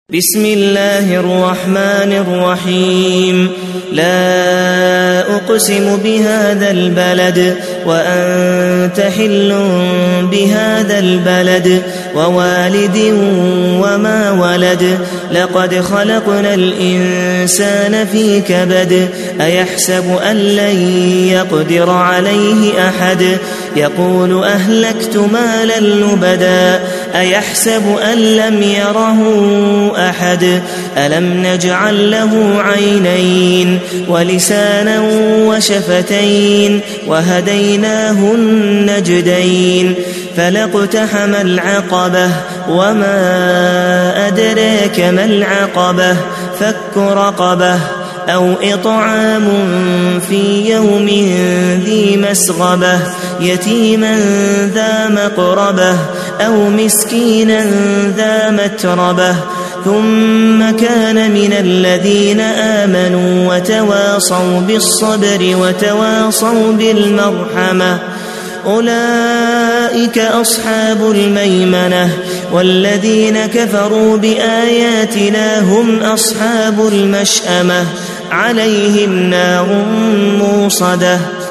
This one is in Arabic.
بسم الله الرحمن الرحيم لا أقسم بهذا البلد وأنت حل بهذا البلد ووالد وما ولد لقد خلقنا الإنسان في كبد أيحسب أن لن يقدر عليه أحد يقول أهلكت مالا لبدا أيحسب أن لم يره أحد ألم نجعل له عينين ولسانا وشفتين وهديناه النجدين فلاقتحم العقبة وما أدراك ما العقبة فك رقبة أو إطعام في يوم ذي مسغبة يتيما ذا مقربة أو مسكينا ذا متربة ثم كان من الذين آمنوا وتواصوا بالصبر وتواصوا بالمرحمة أولئك أصحاب الميمنة والذين كفروا بآياتنا هم أصحاب المشأمة عليهم نار موصدة